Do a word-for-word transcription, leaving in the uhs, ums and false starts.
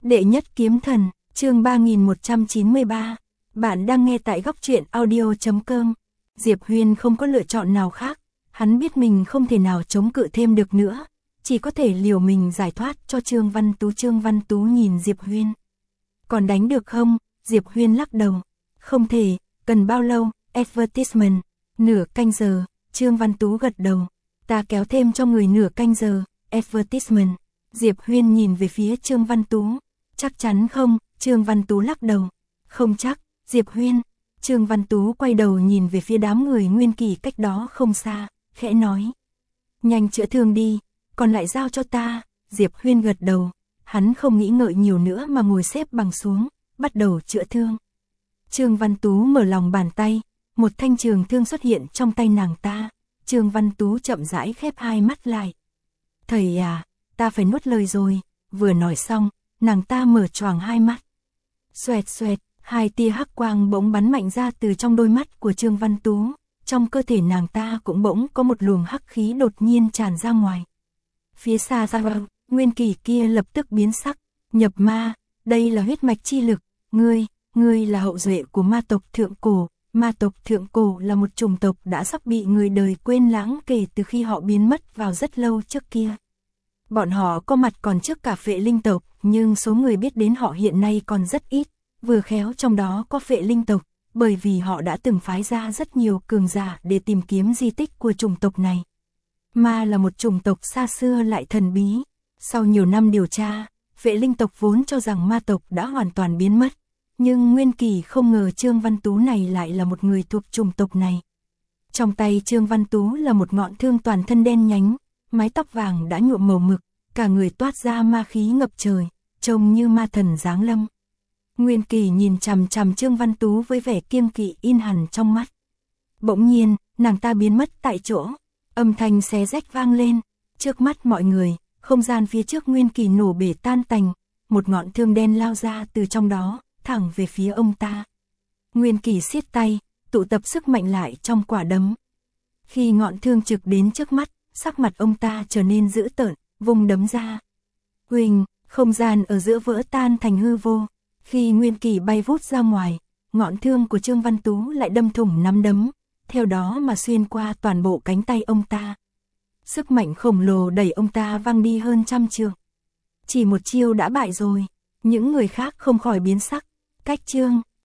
Đệ nhất kiếm thần, chương ba nghìn một trăm chín mươi ba. Bạn đang nghe tại góc truyện audio chấm com. Diệp Huyên không có lựa chọn nào khác, hắn biết mình không thể nào chống cự thêm được nữa, chỉ có thể liều mình giải thoát cho Trương Văn Tú. Trương Văn Tú nhìn Diệp Huyên. Còn đánh được không? Diệp Huyên lắc đầu. Không thể, cần bao lâu? Advertisement. Nửa canh giờ, Trương Văn Tú gật đầu. Ta kéo thêm cho người nửa canh giờ, advertisement. Diệp Huyên nhìn về phía Trương Văn Tú. Chắc chắn không? Trương Văn Tú lắc đầu. Không chắc, Diệp Huyên. Trương Văn Tú quay đầu nhìn về phía đám người Nguyên Kỳ cách đó không xa, khẽ nói. Nhanh chữa thương đi, còn lại giao cho ta. Diệp Huyên gật đầu. Hắn không nghĩ ngợi nhiều nữa mà ngồi xếp bằng xuống, bắt đầu chữa thương. Trương Văn Tú mở lòng bàn tay, một thanh trường thương xuất hiện trong tay nàng ta. Trương Văn Tú chậm rãi khép hai mắt lại. Thầy à, ta phải nuốt lời rồi. Vừa nói xong, nàng ta mở choàng hai mắt. Xoẹt xoẹt, hai tia hắc quang bỗng bắn mạnh ra từ trong đôi mắt của Trương Văn Tú. Trong cơ thể nàng ta cũng bỗng có một luồng hắc khí đột nhiên tràn ra ngoài. Phía xa ra, Nguyên Kỳ kia lập tức biến sắc. Nhập ma, đây là huyết mạch chi lực. Ngươi, ngươi là hậu duệ của ma tộc Thượng Cổ. Ma tộc Thượng Cổ là một chủng tộc đã sắp bị người đời quên lãng kể từ khi họ biến mất vào rất lâu trước kia. Bọn họ có mặt còn trước cả Phệ Linh tộc, nhưng số người biết đến họ hiện nay còn rất ít, vừa khéo trong đó có Phệ Linh tộc, bởi vì họ đã từng phái ra rất nhiều cường giả để tìm kiếm di tích của chủng tộc này. Ma là một chủng tộc xa xưa lại thần bí. Sau nhiều năm điều tra, Phệ Linh tộc vốn cho rằng ma tộc đã hoàn toàn biến mất. Nhưng Nguyên Kỳ không ngờ Trương Văn Tú này lại là một người thuộc chủng tộc này. Trong tay Trương Văn Tú là một ngọn thương toàn thân đen nhánh, mái tóc vàng đã nhuộm màu mực, cả người toát ra ma khí ngập trời, trông như ma thần giáng lâm. Nguyên Kỳ nhìn chằm chằm Trương Văn Tú với vẻ kiêng kỵ in hẳn trong mắt. Bỗng nhiên, nàng ta biến mất tại chỗ, âm thanh xé rách vang lên, trước mắt mọi người, không gian phía trước Nguyên Kỳ nổ bể tan tành, một ngọn thương đen lao ra từ trong đó, thẳng về phía ông ta. Nguyên Kỳ siết tay, tụ tập sức mạnh lại trong quả đấm. Khi ngọn thương trực đến trước mắt, sắc mặt ông ta trở nên dữ tợn, vung đấm ra. Huỳnh, không gian ở giữa vỡ tan thành hư vô. Khi Nguyên Kỳ bay vút ra ngoài, ngọn thương của Trương Văn Tú lại đâm thủng nắm đấm, theo đó mà xuyên qua toàn bộ cánh tay ông ta. Sức mạnh khổng lồ đẩy ông ta văng đi hơn trăm trượng. Chỉ một chiêu đã bại rồi, những người khác không khỏi biến sắc. Cách Trương